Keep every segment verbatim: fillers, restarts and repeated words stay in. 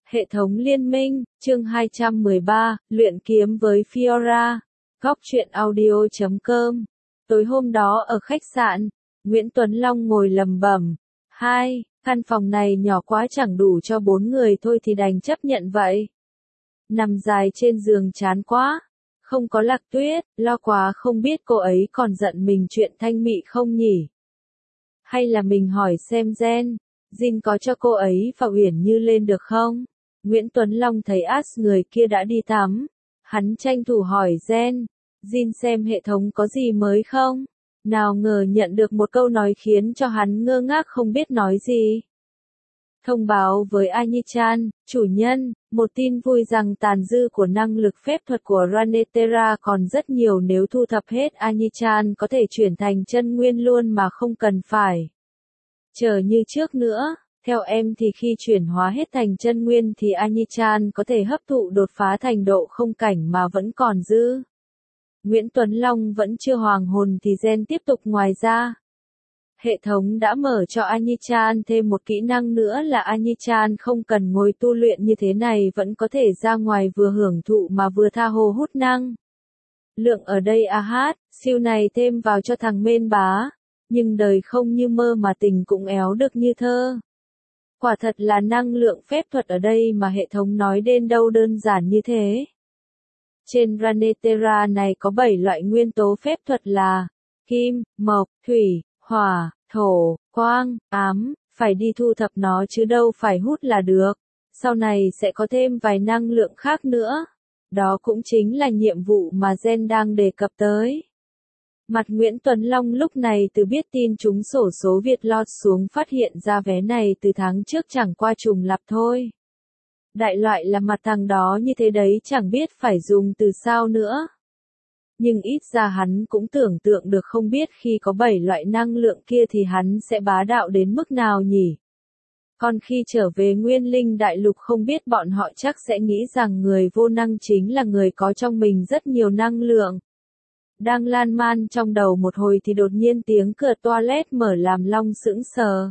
Hệ thống liên minh, chương hai trăm mười ba, luyện kiếm với Fiora. Góc truyện audio chấm com. Tối hôm đó ở khách sạn, Nguyễn Tuấn Long ngồi lẩm bẩm. Hai, căn phòng này nhỏ quá chẳng đủ cho bốn người thôi thì đành chấp nhận vậy. Nằm dài trên giường chán quá. Không có Lạc Tuyết, lo quá không biết cô ấy còn giận mình chuyện Thanh Mị không nhỉ? Hay là mình hỏi xem Gen, Jin có cho cô ấy và Uyển Như lên được không? Nguyễn Tuấn Long thấy As người kia đã đi tắm. Hắn tranh thủ hỏi Gen, Jin xem hệ thống có gì mới không? Nào ngờ nhận được một câu nói khiến cho hắn ngơ ngác không biết nói gì. Thông báo với Anhi-chan, chủ nhân, một tin vui rằng tàn dư của năng lực phép thuật của Runeterra còn rất nhiều, nếu thu thập hết Anhi-chan có thể chuyển thành chân nguyên luôn mà không cần phải chờ như trước nữa. Theo em thì khi chuyển hóa hết thành chân nguyên thì Anhi-chan có thể hấp thụ đột phá thành độ không cảnh mà vẫn còn dư. Nguyễn Tuấn Long vẫn chưa hoàn hồn thì Gen tiếp tục, ngoài ra, hệ thống đã mở cho Anhi-chan thêm một kỹ năng nữa là Anhi-chan không cần ngồi tu luyện như thế này vẫn có thể ra ngoài vừa hưởng thụ mà vừa tha hồ hút năng lượng ở đây. A hát, siêu này thêm vào cho thằng Mên Bá, nhưng đời không như mơ mà tình cũng éo được như thơ. Quả thật là năng lượng phép thuật ở đây mà hệ thống nói đến đâu đơn giản như thế. Trên Runeterra này có bảy loại nguyên tố phép thuật là kim, mộc, thủy, hỏa, thổ, quang, ám, phải đi thu thập nó chứ đâu phải hút là được. Sau này sẽ có thêm vài năng lượng khác nữa. Đó cũng chính là nhiệm vụ mà Gen đang đề cập tới. Mặt Nguyễn Tuấn Long lúc này từ biết tin trúng xổ số Việt lọt xuống phát hiện ra vé này từ tháng trước chẳng qua trùng lặp thôi. Đại loại là mặt thằng đó như thế đấy chẳng biết phải dùng từ sao nữa. Nhưng ít ra hắn cũng tưởng tượng được không biết khi có bảy loại năng lượng kia thì hắn sẽ bá đạo đến mức nào nhỉ. Còn khi trở về Nguyên Linh Đại Lục không biết bọn họ chắc sẽ nghĩ rằng người vô năng chính là người có trong mình rất nhiều năng lượng. Đang lan man trong đầu một hồi thì đột nhiên tiếng cửa toilet mở làm Long sững sờ.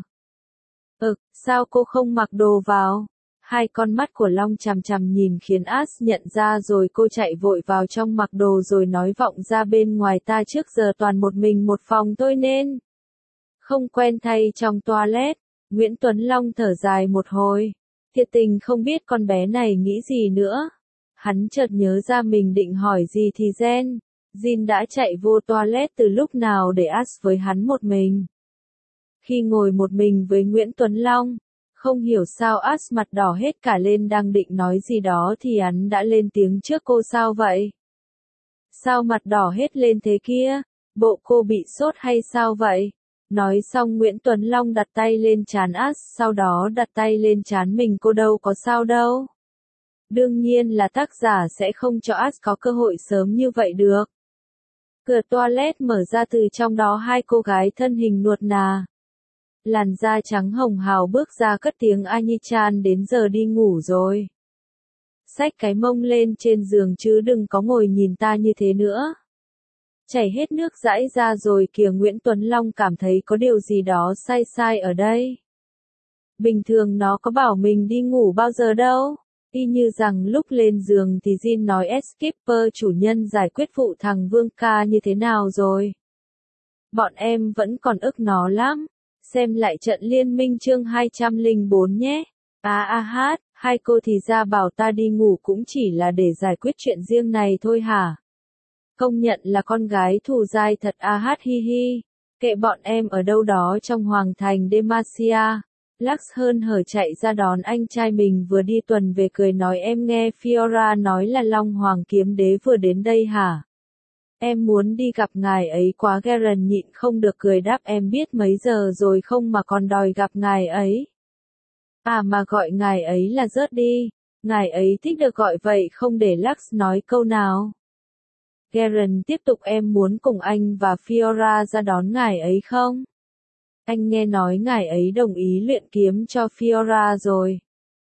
Ừ, sao cô không mặc đồ vào? Hai con mắt của Long chằm chằm nhìn khiến As nhận ra rồi cô chạy vội vào trong mặc đồ rồi nói vọng ra bên ngoài, ta trước giờ toàn một mình một phòng tôi nên không quen thay trong toilet. Nguyễn Tuấn Long thở dài một hồi. Thiệt tình không biết con bé này nghĩ gì nữa. Hắn chợt nhớ ra mình định hỏi gì thì Gen, Jin đã chạy vô toilet từ lúc nào để As với hắn một mình. Khi ngồi một mình với Nguyễn Tuấn Long, không hiểu sao As mặt đỏ hết cả lên, đang định nói gì đó thì hắn đã lên tiếng trước. Cô sao vậy? Sao mặt đỏ hết lên thế kia? Bộ cô bị sốt hay sao vậy? Nói xong Nguyễn Tuấn Long đặt tay lên trán As, sau đó đặt tay lên trán mình. Cô đâu có sao đâu. Đương nhiên là tác giả sẽ không cho As có cơ hội sớm như vậy được. Cửa toilet mở ra, từ trong đó hai cô gái thân hình nuột nà, làn da trắng hồng hào bước ra cất tiếng, Anhi-chan đến giờ đi ngủ rồi. Xách cái mông lên trên giường chứ đừng có ngồi nhìn ta như thế nữa. Chảy hết nước dãi ra rồi kìa. Nguyễn Tuấn Long cảm thấy có điều gì đó sai sai ở đây. Bình thường nó có bảo mình đi ngủ bao giờ đâu. Y như rằng lúc lên giường thì Jin nói Skipper chủ nhân giải quyết vụ thằng Vương ca như thế nào rồi. Bọn em vẫn còn ức nó lắm. Xem lại trận liên minh chương hai trăm lẻ bốn nhé. À a hát, hai cô thì ra bảo ta đi ngủ cũng chỉ là để giải quyết chuyện riêng này thôi hả? Công nhận là con gái thù dai thật. A hát hi hi. Kệ bọn em ở đâu đó trong hoàng thành Demacia. Lux hớn hở chạy ra đón anh trai mình vừa đi tuần về, cười nói em nghe Fiora nói là Long Hoàng Kiếm Đế vừa đến đây hả? Em muốn đi gặp ngài ấy quá. Garen nhịn không được cười đáp, em biết mấy giờ rồi không mà còn đòi gặp ngài ấy. À mà gọi ngài ấy là rớt đi. Ngài ấy thích được gọi vậy không, để Lux nói câu nào. Garen tiếp tục, em muốn cùng anh và Fiora ra đón ngài ấy không? Anh nghe nói ngài ấy đồng ý luyện kiếm cho Fiora rồi.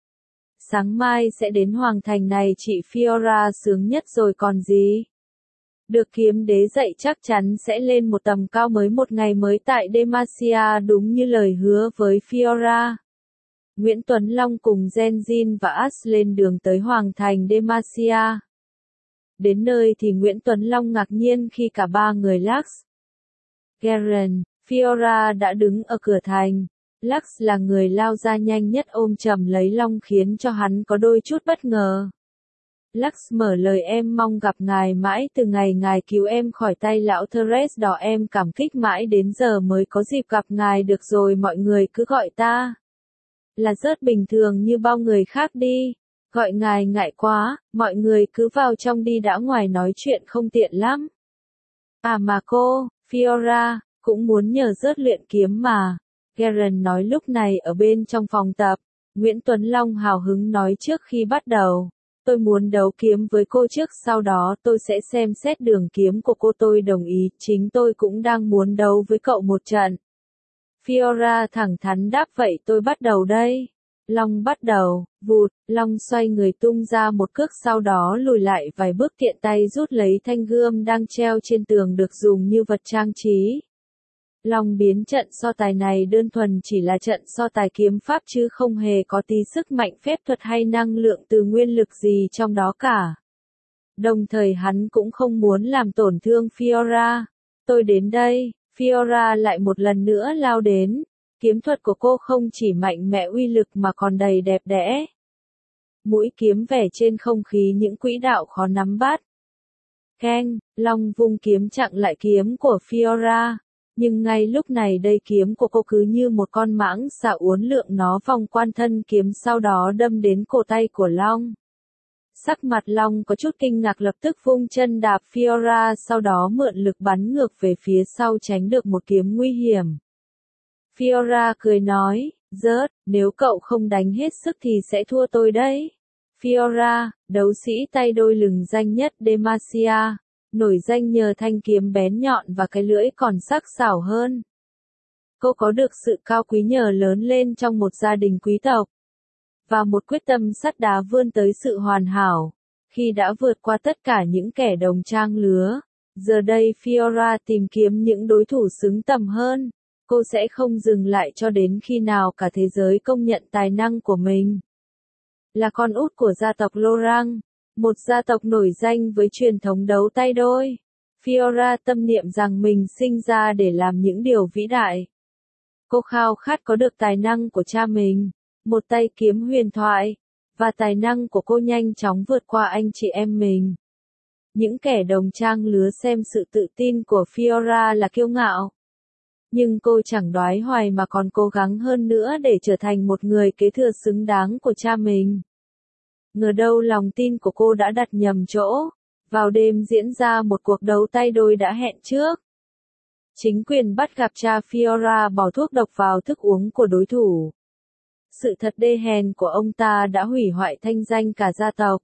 Sáng mai sẽ đến hoàng thành này, chị Fiora sướng nhất rồi còn gì. Được kiếm đế dạy chắc chắn sẽ lên một tầm cao mới một ngày mới tại Demacia, đúng như lời hứa với Fiora. Nguyễn Tuấn Long cùng Genzin và Ash lên đường tới Hoàng thành Demacia. Đến nơi thì Nguyễn Tuấn Long ngạc nhiên khi cả ba người Lux, Garen, Fiora đã đứng ở cửa thành. Lux là người lao ra nhanh nhất ôm chầm lấy Long khiến cho hắn có đôi chút bất ngờ. Lux mở lời, em mong gặp ngài mãi từ ngày ngài cứu em khỏi tay lão Thresh đỏ, em cảm kích mãi đến giờ mới có dịp gặp ngài được rồi, mọi người cứ gọi ta là rất bình thường như bao người khác đi. Gọi ngài ngại quá, mọi người cứ vào trong đi đã, ngoài nói chuyện không tiện lắm. À mà cô, Fiora, cũng muốn nhờ rớt luyện kiếm mà. Garen nói lúc này ở bên trong phòng tập. Nguyễn Tuấn Long hào hứng nói trước khi bắt đầu. Tôi muốn đấu kiếm với cô trước, sau đó tôi sẽ xem xét đường kiếm của cô, tôi đồng ý, chính tôi cũng đang muốn đấu với cậu một trận. Fiora thẳng thắn đáp, vậy tôi bắt đầu đây. Long bắt đầu, vụt, Long xoay người tung ra một cước, sau đó lùi lại vài bước, tiện tay rút lấy thanh gươm đang treo trên tường được dùng như vật trang trí. Long biến trận so tài này đơn thuần chỉ là trận so tài kiếm pháp chứ không hề có tí sức mạnh phép thuật hay năng lượng từ nguyên lực gì trong đó cả. Đồng thời hắn cũng không muốn làm tổn thương Fiora. Tôi đến đây, Fiora lại một lần nữa lao đến. Kiếm thuật của cô không chỉ mạnh mẽ uy lực mà còn đầy đẹp đẽ. Mũi kiếm vẽ trên không khí những quỹ đạo khó nắm bắt. Keng, Long vung kiếm chặn lại kiếm của Fiora. Nhưng ngay lúc này đây kiếm của cô cứ như một con mãng xà uốn lượn, nó vòng qua thân kiếm sau đó đâm đến cổ tay của Long. Sắc mặt Long có chút kinh ngạc, lập tức vung chân đạp Fiora, sau đó mượn lực bắn ngược về phía sau tránh được một kiếm nguy hiểm. Fiora cười nói, rớt, nếu cậu không đánh hết sức thì sẽ thua tôi đấy. Fiora, đấu sĩ tay đôi lừng danh nhất Demacia, nổi danh nhờ thanh kiếm bén nhọn và cái lưỡi còn sắc sảo hơn. Cô có được sự cao quý nhờ lớn lên trong một gia đình quý tộc, và một quyết tâm sắt đá vươn tới sự hoàn hảo. Khi đã vượt qua tất cả những kẻ đồng trang lứa, giờ đây Fiora tìm kiếm những đối thủ xứng tầm hơn. Cô sẽ không dừng lại cho đến khi nào cả thế giới công nhận tài năng của mình. Là con út của gia tộc Lorang, một gia tộc nổi danh với truyền thống đấu tay đôi, Fiora tâm niệm rằng mình sinh ra để làm những điều vĩ đại. Cô khao khát có được tài năng của cha mình, một tay kiếm huyền thoại, và tài năng của cô nhanh chóng vượt qua anh chị em mình. Những kẻ đồng trang lứa xem sự tự tin của Fiora là kiêu ngạo. Nhưng cô chẳng đoái hoài mà còn cố gắng hơn nữa để trở thành một người kế thừa xứng đáng của cha mình. Ngờ đâu lòng tin của cô đã đặt nhầm chỗ. Vào đêm diễn ra một cuộc đấu tay đôi đã hẹn trước. Chính quyền bắt gặp cha Fiora bỏ thuốc độc vào thức uống của đối thủ. Sự thật đê hèn của ông ta đã hủy hoại thanh danh cả gia tộc.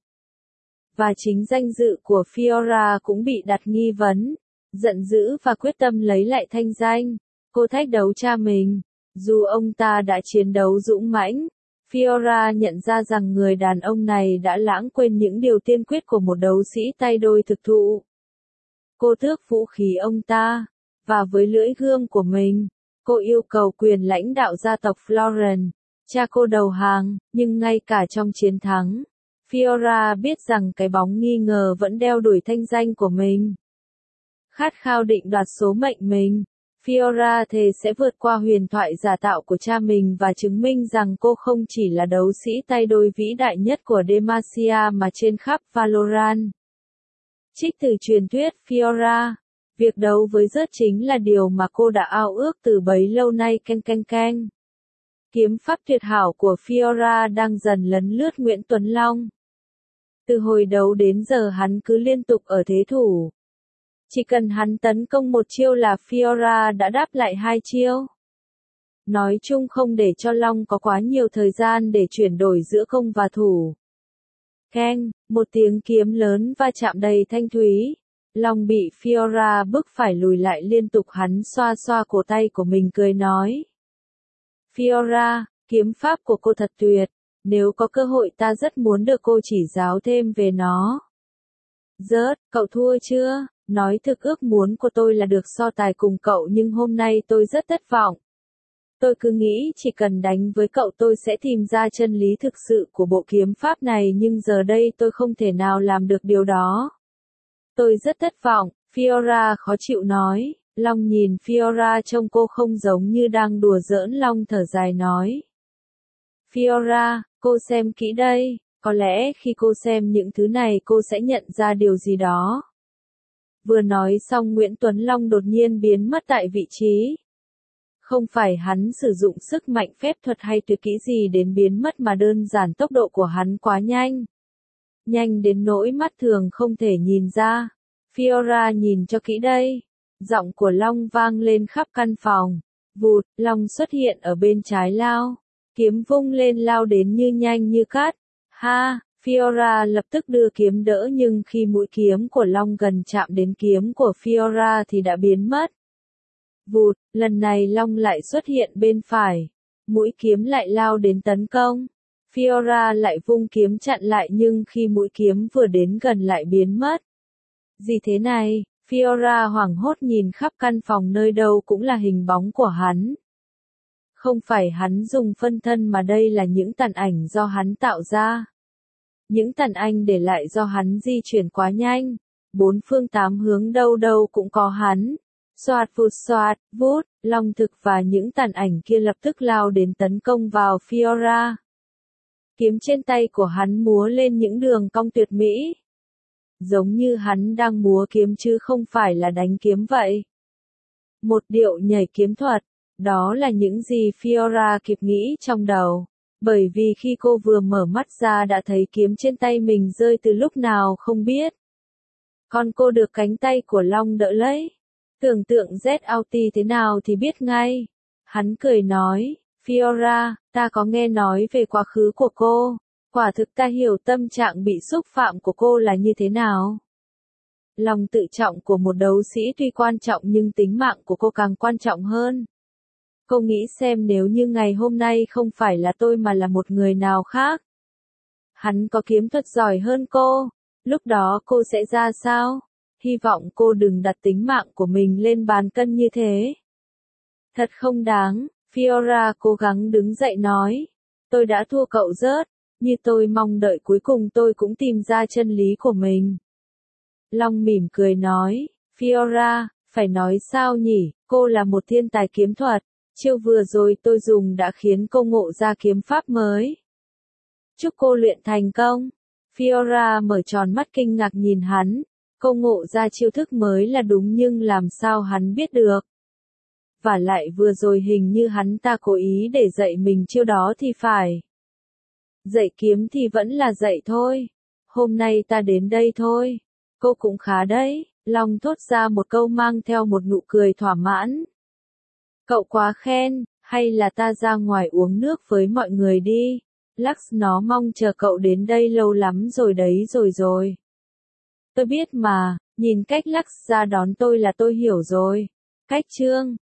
Và chính danh dự của Fiora cũng bị đặt nghi vấn. Giận dữ và quyết tâm lấy lại thanh danh, cô thách đấu cha mình. Dù ông ta đã chiến đấu dũng mãnh, Fiora nhận ra rằng người đàn ông này đã lãng quên những điều tiên quyết của một đấu sĩ tay đôi thực thụ. Cô tước vũ khí ông ta, và với lưỡi gươm của mình, cô yêu cầu quyền lãnh đạo gia tộc Florent. Cha cô đầu hàng, nhưng ngay cả trong chiến thắng, Fiora biết rằng cái bóng nghi ngờ vẫn đeo đuổi thanh danh của mình. Khát khao định đoạt số mệnh mình, Fiora thề sẽ vượt qua huyền thoại giả tạo của cha mình và chứng minh rằng cô không chỉ là đấu sĩ tay đôi vĩ đại nhất của Demacia mà trên khắp Valorant. Trích từ truyền thuyết Fiora, việc đấu với rớt chính là điều mà cô đã ao ước từ bấy lâu nay. Canh canh canh. Kiếm pháp tuyệt hảo của Fiora đang dần lấn lướt Nguyễn Tuấn Long. Từ hồi đấu đến giờ hắn cứ liên tục ở thế thủ. Chỉ cần hắn tấn công một chiêu là Fiora đã đáp lại hai chiêu. Nói chung không để cho Long có quá nhiều thời gian để chuyển đổi giữa công và thủ. Keng, một tiếng kiếm lớn va chạm đầy thanh thúy. Long bị Fiora bức phải lùi lại liên tục, hắn xoa xoa cổ tay của mình cười nói. Fiora, kiếm pháp của cô thật tuyệt. Nếu có cơ hội ta rất muốn được cô chỉ giáo thêm về nó. Rớt, cậu thua chưa? Nói thực ước muốn của tôi là được so tài cùng cậu nhưng hôm nay tôi rất thất vọng. Tôi cứ nghĩ chỉ cần đánh với cậu tôi sẽ tìm ra chân lý thực sự của bộ kiếm pháp này nhưng giờ đây tôi không thể nào làm được điều đó. Tôi rất thất vọng, Fiora khó chịu nói. Long nhìn Fiora trông cô không giống như đang đùa giỡn. Long thở dài nói. Fiora, cô xem kỹ đây, có lẽ khi cô xem những thứ này cô sẽ nhận ra điều gì đó. Vừa nói xong Nguyễn Tuấn Long đột nhiên biến mất tại vị trí. Không phải hắn sử dụng sức mạnh phép thuật hay tuyệt kỹ gì đến biến mất mà đơn giản tốc độ của hắn quá nhanh. Nhanh đến nỗi mắt thường không thể nhìn ra. Fiora nhìn cho kỹ đây. Giọng của Long vang lên khắp căn phòng. Vụt, Long xuất hiện ở bên trái Lao. Kiếm vung lên lao đến như nhanh như cát. Ha, Fiora lập tức đưa kiếm đỡ nhưng khi mũi kiếm của Long gần chạm đến kiếm của Fiora thì đã biến mất. Vụt, lần này Long lại xuất hiện bên phải. Mũi kiếm lại lao đến tấn công. Fiora lại vung kiếm chặn lại nhưng khi mũi kiếm vừa đến gần lại biến mất. Gì thế này? Fiora hoảng hốt nhìn khắp căn phòng nơi đâu cũng là hình bóng của hắn. Không phải hắn dùng phân thân mà đây là những tàn ảnh do hắn tạo ra. Những tàn ảnh để lại do hắn di chuyển quá nhanh. Bốn phương tám hướng đâu đâu cũng có hắn. Xoạt vụt xoạt, vút, Long thực và những tàn ảnh kia lập tức lao đến tấn công vào Fiora. Kiếm trên tay của hắn múa lên những đường cong tuyệt mỹ. Giống như hắn đang múa kiếm chứ không phải là đánh kiếm vậy. Một điệu nhảy kiếm thuật, đó là những gì Fiora kịp nghĩ trong đầu. Bởi vì khi cô vừa mở mắt ra đã thấy kiếm trên tay mình rơi từ lúc nào không biết. Còn cô được cánh tay của Long đỡ lấy. Tưởng tượng Z Auti thế nào thì biết ngay. Hắn cười nói, Fiora, ta có nghe nói về quá khứ của cô. Quả thực ta hiểu tâm trạng bị xúc phạm của cô là như thế nào. Lòng tự trọng của một đấu sĩ tuy quan trọng nhưng tính mạng của cô càng quan trọng hơn. Cô nghĩ xem nếu như ngày hôm nay không phải là tôi mà là một người nào khác. Hắn có kiếm thuật giỏi hơn cô. Lúc đó cô sẽ ra sao? Hy vọng cô đừng đặt tính mạng của mình lên bàn cân như thế. Thật không đáng, Fiora cố gắng đứng dậy nói. Tôi đã thua cậu rớt, như tôi mong đợi cuối cùng tôi cũng tìm ra chân lý của mình. Long mỉm cười nói, Fiora, phải nói sao nhỉ, cô là một thiên tài kiếm thuật. Chiêu vừa rồi tôi dùng đã khiến cô ngộ ra kiếm pháp mới. Chúc cô luyện thành công. Fiora mở tròn mắt kinh ngạc nhìn hắn. Cô ngộ ra chiêu thức mới là đúng nhưng làm sao hắn biết được. Và lại vừa rồi hình như hắn ta cố ý để dạy mình chiêu đó thì phải. Dạy kiếm thì vẫn là dạy thôi. Hôm nay ta đến đây thôi. Cô cũng khá đấy. Long thốt ra một câu mang theo một nụ cười thỏa mãn. Cậu quá khen, hay là ta ra ngoài uống nước với mọi người đi. Lux nó mong chờ cậu đến đây lâu lắm rồi đấy rồi rồi. Tôi biết mà, nhìn cách Lux ra đón tôi là tôi hiểu rồi. Cách chương